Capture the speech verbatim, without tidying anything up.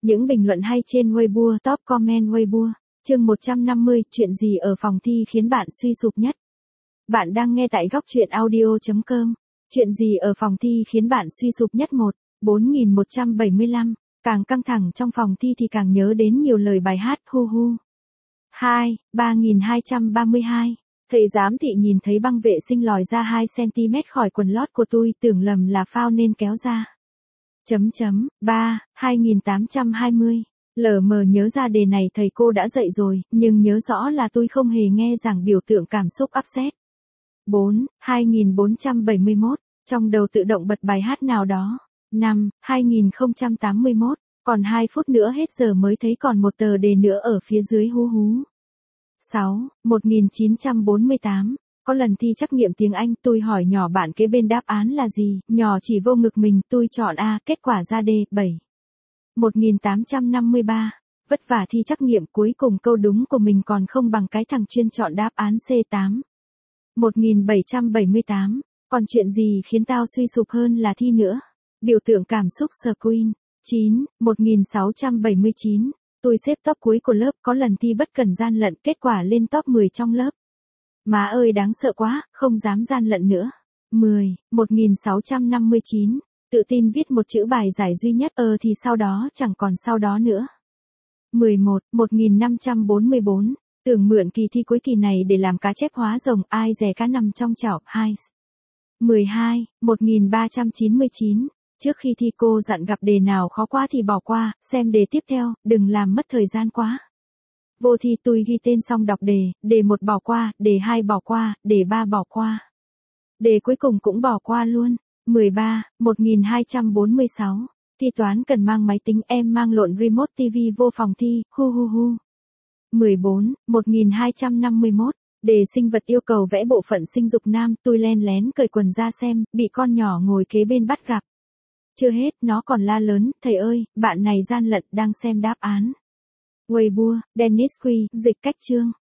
Những bình luận hay trên Weibo, top comment Weibo. Chương một trăm năm mươi, chuyện gì ở phòng thi khiến bạn suy sụp nhất? Bạn đang nghe tại góc truyện audio chấm com. Chuyện gì ở phòng thi khiến bạn suy sụp nhất? Một, bốn nghìn một trăm bảy mươi lăm. Càng căng thẳng trong phòng thi thì càng nhớ đến nhiều lời bài hát hu hu. Hai, ba nghìn hai trăm ba mươi hai. Thầy giám thị nhìn thấy băng vệ sinh lòi ra hai xăng-ti-mét khỏi quần lót của tôi, tưởng lầm là phao nên kéo ra. Chấm chấm, ba, hai nghìn tám trăm hai mươi. Lờ mờ nhớ ra đề này thầy cô đã dạy rồi, nhưng nhớ rõ là tôi không hề nghe giảng biểu tượng cảm xúc upset. Bốn, hai nghìn bốn trăm bảy mươi mốt. Trong đầu tự động bật bài hát nào đó. Năm, hai nghìn không trăm tám mươi mốt. Còn hai phút nữa hết giờ mới thấy còn một tờ đề nữa ở phía dưới hú hú. Sáu, một nghìn chín trăm bốn mươi tám. Có lần thi trắc nghiệm tiếng Anh, tôi hỏi nhỏ bạn kế bên đáp án là gì, nhỏ chỉ vô ngực mình, tôi chọn A, kết quả ra D, bảy. một nghìn tám trăm năm mươi ba. Vất vả thi trắc nghiệm, cuối cùng câu đúng của mình còn không bằng cái thằng chuyên chọn đáp án C, tám. một nghìn bảy trăm bảy mươi tám. Còn chuyện gì khiến tao suy sụp hơn là thi nữa? Biểu tượng cảm xúc Screen. chín, một nghìn sáu trăm bảy mươi chín. Tôi xếp top cuối của lớp, có lần thi bất cần gian lận, kết quả lên top mười trong lớp. Má ơi đáng sợ quá, không dám gian lận nữa. mười, một nghìn sáu trăm năm mươi chín. Tự tin viết một chữ bài giải duy nhất, ờ thì sau đó chẳng còn sau đó nữa. mười một, một nghìn năm trăm bốn mươi bốn. Tưởng mượn kỳ thi cuối kỳ này để làm cá chép hóa rồng, ai dè cá nằm trong chảo, hai. mười hai, một nghìn ba trăm chín mươi chín. Trước khi thi cô dặn gặp đề nào khó quá thì bỏ qua, xem đề tiếp theo, đừng làm mất thời gian quá. Vô thi tôi ghi tên xong đọc đề, đề một bỏ qua, đề hai bỏ qua, đề ba bỏ qua. Đề cuối cùng cũng bỏ qua luôn. mười ba, một nghìn hai trăm bốn mươi sáu. Thi toán cần mang máy tính, em mang lộn remote ti vi vô phòng thi, hu hu hu. mười bốn, một nghìn hai trăm năm mươi mốt. Đề sinh vật yêu cầu vẽ bộ phận sinh dục nam, tôi len lén cởi quần ra xem, bị con nhỏ ngồi kế bên bắt gặp. Chưa hết, nó còn la lớn, thầy ơi, bạn này gian lận, đang xem đáp án. Weibo, Dennis Quy, dịch cách chương.